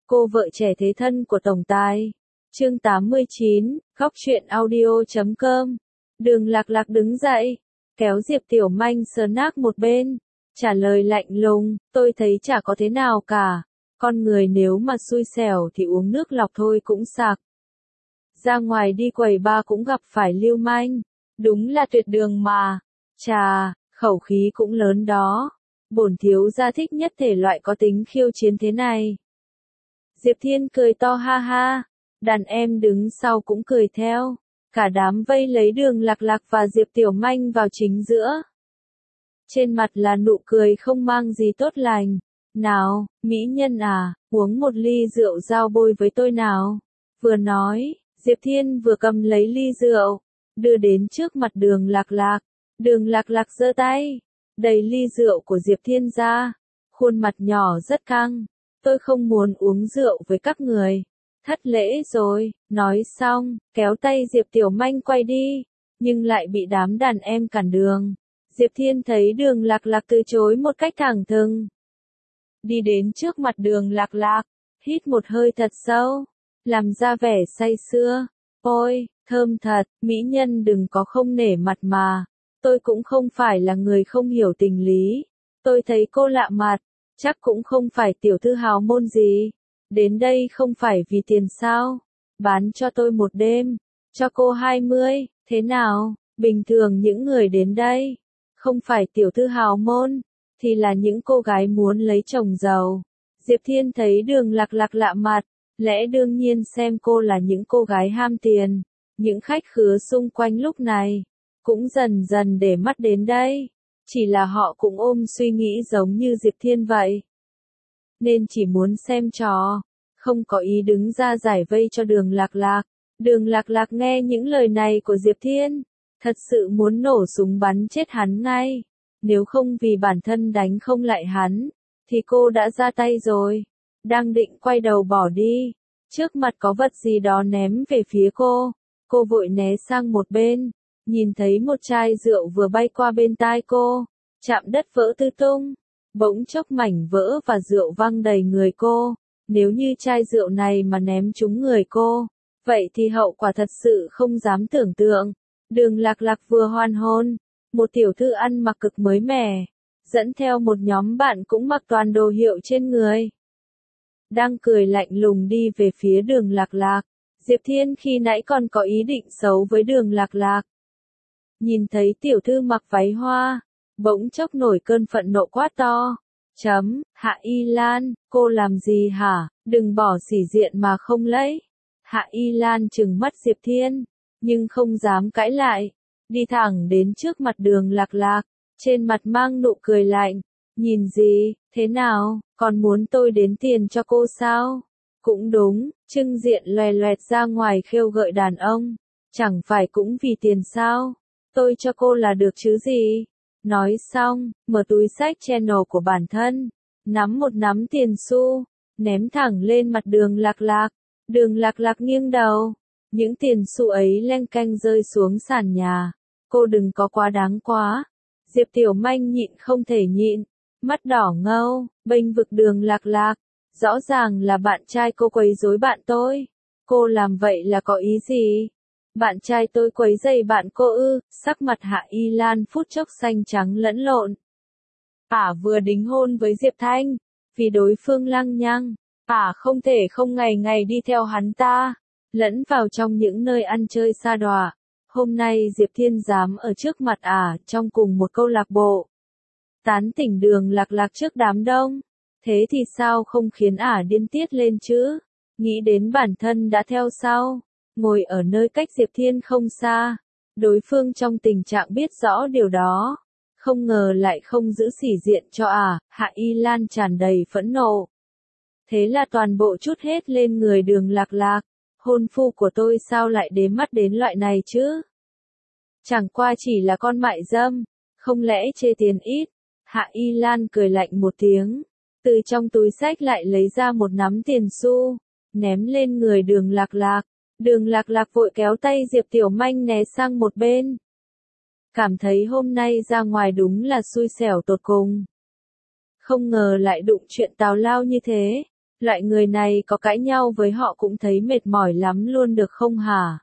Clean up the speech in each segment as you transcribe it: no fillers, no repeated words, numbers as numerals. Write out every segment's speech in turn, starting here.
Cô vợ trẻ thế thân của tổng tài. Chương 89, Góc truyện audio.com. Đường Lạc Lạc đứng dậy, kéo Diệp Tiểu Manh snack một bên, trả lời lạnh lùng, tôi thấy chả có thế nào cả. Con người nếu mà xui xẻo thì uống nước lọc thôi cũng sặc. Ra ngoài đi quầy bar cũng gặp phải lưu manh. Đúng là tuyệt đường mà. Chà, khẩu khí cũng lớn đó. Bổn thiếu gia thích nhất thể loại có tính khiêu chiến thế này. Diệp Thiên cười to ha ha. Đàn em đứng sau cũng cười theo. Cả đám vây lấy Đường Lạc Lạc và Diệp Tiểu Manh vào chính giữa. Trên mặt là nụ cười không mang gì tốt lành. Nào, mỹ nhân à, uống một ly rượu giao bôi với tôi nào. Vừa nói, Diệp Thiên vừa cầm lấy ly rượu, đưa đến trước mặt Đường Lạc Lạc. Đường Lạc Lạc giơ tay, đẩy ly rượu của Diệp Thiên ra. Khuôn mặt nhỏ rất căng. Tôi không muốn uống rượu với các người. Thất lễ rồi, nói xong, kéo tay Diệp Tiểu Manh quay đi, nhưng lại bị đám đàn em cản đường. Diệp Thiên thấy Đường Lạc Lạc từ chối một cách thẳng thừng. Đi đến trước mặt Đường Lạc Lạc, hít một hơi thật sâu, làm ra vẻ say sưa. Ôi, thơm thật, mỹ nhân đừng có không nể mặt mà. Tôi cũng không phải là người không hiểu tình lý. Tôi thấy cô lạ mặt, chắc cũng không phải tiểu thư hào môn gì. Đến đây không phải vì tiền sao? Bán cho tôi một đêm, cho cô 20, thế nào? Bình thường những người đến đây, không phải tiểu thư hào môn, thì là những cô gái muốn lấy chồng giàu. Diệp Thiên thấy Đường Lạc Lạc lạ mặt, lẽ đương nhiên xem cô là những cô gái ham tiền. Những khách khứa xung quanh lúc này, cũng dần dần để mắt đến đây. Chỉ là họ cũng ôm suy nghĩ giống như Diệp Thiên vậy. Nên chỉ muốn xem trò, không có ý đứng ra giải vây cho Đường Lạc Lạc. Đường Lạc Lạc nghe những lời này của Diệp Thiên, thật sự muốn nổ súng bắn chết hắn ngay. Nếu không vì bản thân đánh không lại hắn, thì cô đã ra tay rồi. Đang định quay đầu bỏ đi, trước mặt có vật gì đó ném về phía cô. Cô vội né sang một bên, nhìn thấy một chai rượu vừa bay qua bên tai cô, chạm đất vỡ tứ tung. Bỗng chốc mảnh vỡ và rượu văng đầy người cô. Nếu như chai rượu này mà ném trúng người cô, vậy thì hậu quả thật sự không dám tưởng tượng. Đường Lạc Lạc vừa hoàn hôn, một tiểu thư ăn mặc cực mới mẻ, dẫn theo một nhóm bạn cũng mặc toàn đồ hiệu trên người. Đang cười lạnh lùng đi về phía Đường Lạc Lạc. Diệp Thiên khi nãy còn có ý định xấu với Đường Lạc Lạc. Nhìn thấy tiểu thư mặc váy hoa, bỗng chốc nổi cơn phẫn nộ quát to. Hạ Y Lan, cô làm gì hả? Đừng bỏ sĩ diện mà không lấy. Hạ Y Lan trừng mắt Diệp Thiên, nhưng không dám cãi lại. Đi thẳng đến trước mặt Đường Lạc Lạc, trên mặt mang nụ cười lạnh. Nhìn gì, thế nào, còn muốn tôi đếm tiền cho cô sao? Cũng đúng, trưng diện loè loẹt ra ngoài khêu gợi đàn ông. Chẳng phải cũng vì tiền sao? Tôi cho cô là được chứ gì? Nói xong, mở túi xách channel của bản thân, nắm một nắm tiền xu, ném thẳng lên mặt Đường Lạc Lạc. Đường Lạc Lạc nghiêng đầu, những tiền xu ấy leng keng rơi xuống sàn nhà. Cô đừng có quá đáng quá. Diệp Tiểu Manh nhịn không thể nhịn, mắt đỏ ngầu, bênh vực Đường Lạc Lạc. Rõ ràng là bạn trai cô quấy rối bạn tôi. Cô làm vậy là có ý gì? Bạn trai tôi quấy rầy bạn cô ư? Sắc mặt Hạ Y Lan phút chốc xanh trắng lẫn lộn. Vừa đính hôn với Diệp Thanh, vì đối phương lăng nhăng, không thể không ngày ngày đi theo hắn ta, lẫn vào trong những nơi ăn chơi sa đọa. Hôm nay Diệp Thiên dám ở trước mặt trong cùng một câu lạc bộ, tán tỉnh Đường Lạc Lạc trước đám đông. Thế thì sao không khiến điên tiết lên chứ? Nghĩ đến bản thân đã theo sau, ngồi ở nơi cách Diệp Thiên không xa. Đối phương trong tình trạng biết rõ điều đó, không ngờ lại không giữ sĩ diện cho Hạ Y Lan tràn đầy phẫn nộ. Thế là toàn bộ trút hết lên người Đường Lạc Lạc. Hôn phu của tôi sao lại đếm mắt đến loại này chứ? Chẳng qua chỉ là con mại dâm, không lẽ chê tiền ít? Hạ Y Lan cười lạnh một tiếng, từ trong túi xách lại lấy ra một nắm tiền xu, ném lên người Đường Lạc Lạc. Đường Lạc Lạc vội kéo tay Diệp Tiểu Manh né sang một bên. Cảm thấy hôm nay ra ngoài đúng là xui xẻo tột cùng. Không ngờ lại đụng chuyện tào lao như thế. Loại người này có cãi nhau với họ cũng thấy mệt mỏi lắm luôn được không hả?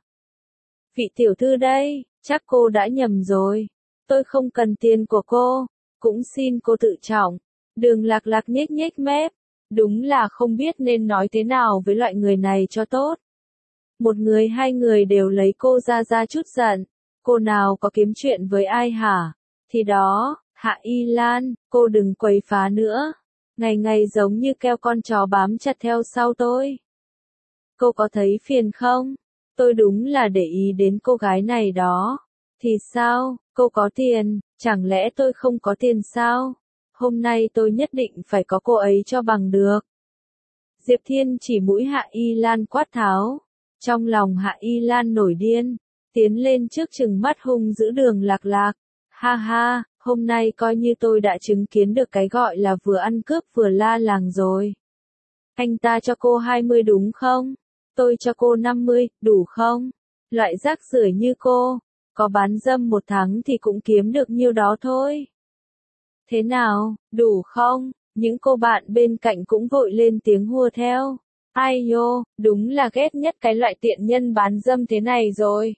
Vị tiểu thư đây, chắc cô đã nhầm rồi. Tôi không cần tiền của cô, cũng xin cô tự trọng. Đường Lạc Lạc nhếch nhếch mép, đúng là không biết nên nói thế nào với loại người này cho tốt. Một người hai người đều lấy cô ra chút giận. Cô nào có kiếm chuyện với ai hả? Thì đó, Hạ Y Lan, cô đừng quấy phá nữa. Ngày ngày giống như keo con chó bám chặt theo sau tôi. Cô có thấy phiền không? Tôi đúng là để ý đến cô gái này đó. Thì sao, cô có tiền, chẳng lẽ tôi không có tiền sao? Hôm nay tôi nhất định phải có cô ấy cho bằng được. Diệp Thiên chỉ mũi Hạ Y Lan quát tháo. Trong lòng Hạ Y Lan nổi điên, tiến lên trước trừng mắt hung giữ Đường Lạc Lạc. Ha ha, hôm nay coi như tôi đã chứng kiến được cái gọi là vừa ăn cướp vừa la làng rồi. Anh ta cho cô 20 đúng không? Tôi cho cô 50, đủ không? Loại rác rưởi như cô, có bán dâm một tháng thì cũng kiếm được nhiêu đó thôi. Thế nào, đủ không? Những cô bạn bên cạnh cũng vội lên tiếng hùa theo. Ai nhô, đúng là ghét nhất cái loại tiện nhân bán dâm thế này rồi.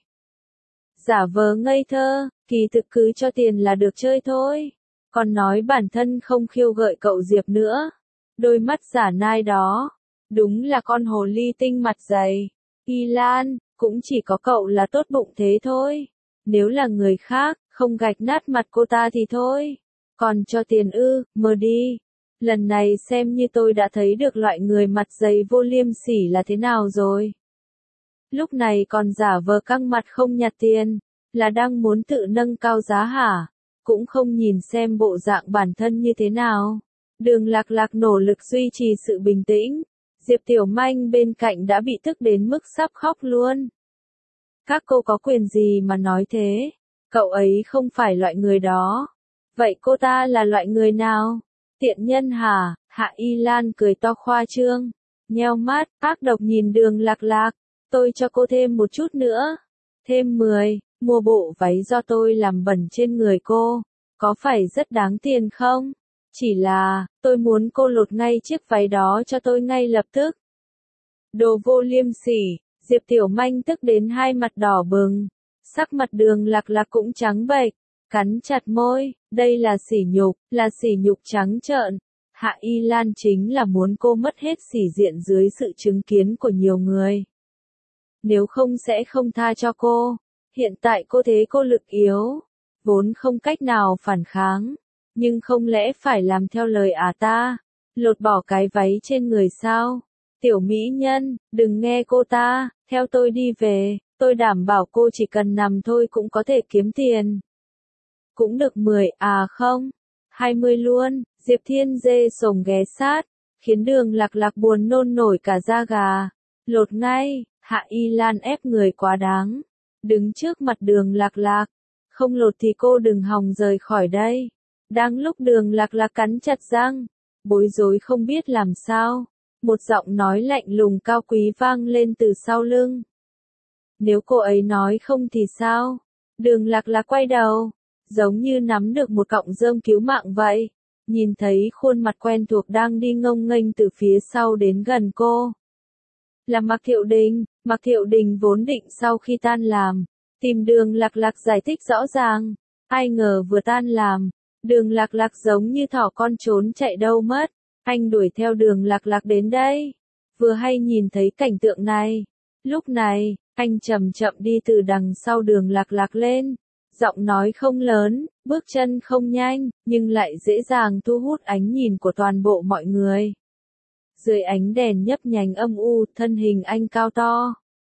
Giả vờ ngây thơ, kỳ thực cứ cho tiền là được chơi thôi. Còn nói bản thân không khiêu gợi cậu Diệp nữa. Đôi mắt giả nai đó, đúng là con hồ ly tinh mặt dày. Y Lan, cũng chỉ có cậu là tốt bụng thế thôi. Nếu là người khác, không gạch nát mặt cô ta thì thôi. Còn cho tiền ư, mơ đi. Lần này xem như tôi đã thấy được loại người mặt dày vô liêm sỉ là thế nào rồi. Lúc này còn giả vờ căng mặt không nhặt tiền, là đang muốn tự nâng cao giá hả? Cũng không nhìn xem bộ dạng bản thân như thế nào. Đường Lạc Lạc nỗ lực duy trì sự bình tĩnh. Diệp Tiểu Manh bên cạnh đã bị tức đến mức sắp khóc luôn. Các cô có quyền gì mà nói thế? Cậu ấy không phải loại người đó. Vậy cô ta là loại người nào? Tiện nhân hả? Hạ Y Lan cười to khoa trương. Nheo mắt, ác độc nhìn Đường Lạc Lạc. Tôi cho cô thêm một chút nữa. Thêm 10, mua bộ váy do tôi làm bẩn trên người cô. Có phải rất đáng tiền không? Chỉ là, tôi muốn cô lột ngay chiếc váy đó cho tôi ngay lập tức. Đồ vô liêm sỉ, Diệp Tiểu Manh tức đến hai mặt đỏ bừng. Sắc mặt Đường Lạc Lạc cũng trắng bệch, cắn chặt môi, đây là sỉ nhục trắng trợn. Hạ Y Lan chính là muốn cô mất hết sĩ diện dưới sự chứng kiến của nhiều người. Nếu không sẽ không tha cho cô. Hiện tại cô thế cô lực yếu, vốn không cách nào phản kháng. Nhưng không lẽ phải làm theo lời ta, lột bỏ cái váy trên người sao? Tiểu mỹ nhân, đừng nghe cô ta, theo tôi đi về, tôi đảm bảo cô chỉ cần nằm thôi cũng có thể kiếm tiền. Cũng được 10, không, 20 luôn. Diệp Thiên dê sổng ghé sát, khiến Đường Lạc Lạc buồn nôn nổi cả da gà. Lột ngay, Hạ Y Lan ép người quá đáng. Đứng trước mặt Đường Lạc Lạc, không lột thì cô đừng hòng rời khỏi đây. Đang lúc Đường Lạc Lạc cắn chặt răng, bối rối không biết làm sao, một giọng nói lạnh lùng cao quý vang lên từ sau lưng. Nếu cô ấy nói không thì sao? Đường Lạc Lạc quay đầu, giống như nắm được một cọng rơm cứu mạng vậy. Nhìn thấy khuôn mặt quen thuộc đang đi ngông nghênh từ phía sau đến gần cô. Là Mạc Thiệu Đình vốn định sau khi tan làm, tìm Đường Lạc Lạc giải thích rõ ràng. Ai ngờ vừa tan làm, Đường Lạc Lạc giống như thỏ con trốn chạy đâu mất. Anh đuổi theo Đường Lạc Lạc đến đây. Vừa hay nhìn thấy cảnh tượng này. Lúc này, anh chậm chậm đi từ đằng sau Đường Lạc Lạc lên. Giọng nói không lớn, bước chân không nhanh, nhưng lại dễ dàng thu hút ánh nhìn của toàn bộ mọi người. Dưới ánh đèn nhấp nhánh âm u, thân hình anh cao to.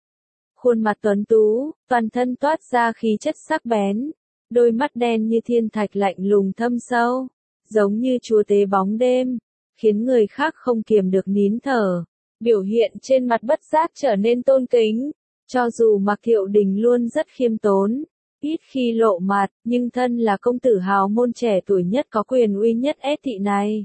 Khuôn mặt tuấn tú, toàn thân toát ra khí chất sắc bén. Đôi mắt đen như thiên thạch lạnh lùng thâm sâu, giống như chúa tể bóng đêm, khiến người khác không kiềm được nín thở. Biểu hiện trên mặt bất giác trở nên tôn kính. Cho dù Mạc Thiệu Đình luôn rất khiêm tốn, ít khi lộ mặt, nhưng thân là công tử hào môn trẻ tuổi nhất có quyền uy nhất ét thị này.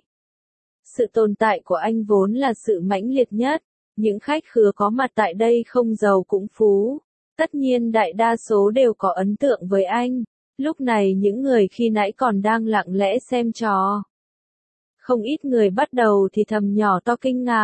Sự tồn tại của anh vốn là sự mãnh liệt nhất. Những khách khứa có mặt tại đây không giàu cũng phú. Tất nhiên đại đa số đều có ấn tượng với anh. Lúc này những người khi nãy còn đang lặng lẽ xem trò. Không ít người bắt đầu thì thầm nhỏ to kinh ngạc.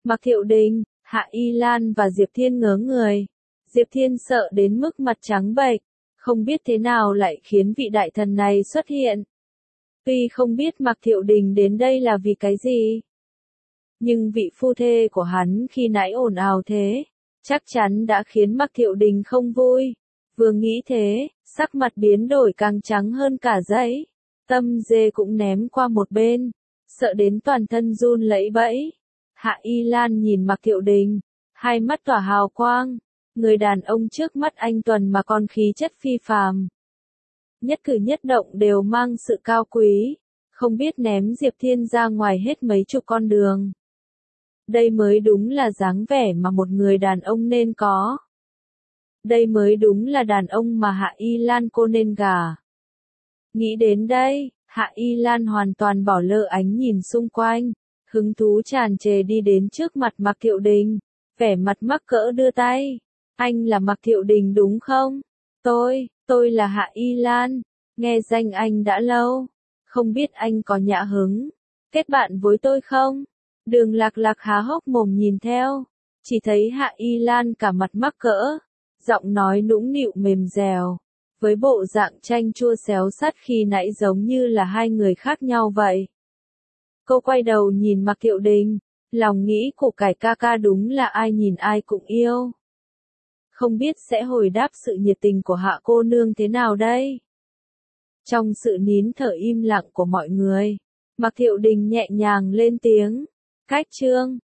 Mạc Thiệu Đình, Hạ Y Lan và Diệp Thiên ngớ người. Diệp Thiên sợ đến mức mặt trắng bệch, không biết thế nào lại khiến vị đại thần này xuất hiện. Tuy không biết Mạc Thiệu Đình đến đây là vì cái gì, nhưng vị phu thê của hắn khi nãy ồn ào thế, chắc chắn đã khiến Mạc Thiệu Đình không vui. Vừa nghĩ thế, sắc mặt biến đổi càng trắng hơn cả giấy. Tâm dê cũng ném qua một bên, sợ đến toàn thân run lẩy bẩy. Hạ Y Lan nhìn Mạc Thiệu Đình, hai mắt tỏa hào quang. Người đàn ông trước mắt anh tuần mà còn khí chất phi phàm. Nhất cử nhất động đều mang sự cao quý, không biết ném Diệp Thiên ra ngoài hết mấy chục con đường. Đây mới đúng là dáng vẻ mà một người đàn ông nên có. Đây mới đúng là đàn ông mà Hạ Y Lan cô nên gả. Nghĩ đến đây, Hạ Y Lan hoàn toàn bỏ lơ ánh nhìn xung quanh, hứng thú tràn trề đi đến trước mặt Mạc Thiệu Đình, vẻ mặt mắc cỡ đưa tay. Anh là Mạc Thiệu Đình đúng không? Tôi là Hạ Y Lan, nghe danh anh đã lâu, không biết anh có nhã hứng kết bạn với tôi không? Đường Lạc Lạc há hốc mồm nhìn theo, chỉ thấy Hạ Y Lan cả mặt mắc cỡ, giọng nói nũng nịu mềm dẻo, với bộ dạng chanh chua xéo sắt khi nãy giống như là hai người khác nhau vậy. Cô quay đầu nhìn Mạc Thiệu Đình, lòng nghĩ củ cải ca ca đúng là ai nhìn ai cũng yêu. Không biết sẽ hồi đáp sự nhiệt tình của Hạ cô nương thế nào đây? Trong sự nín thở im lặng của mọi người, Mạc Thiệu Đình nhẹ nhàng lên tiếng, cách chương.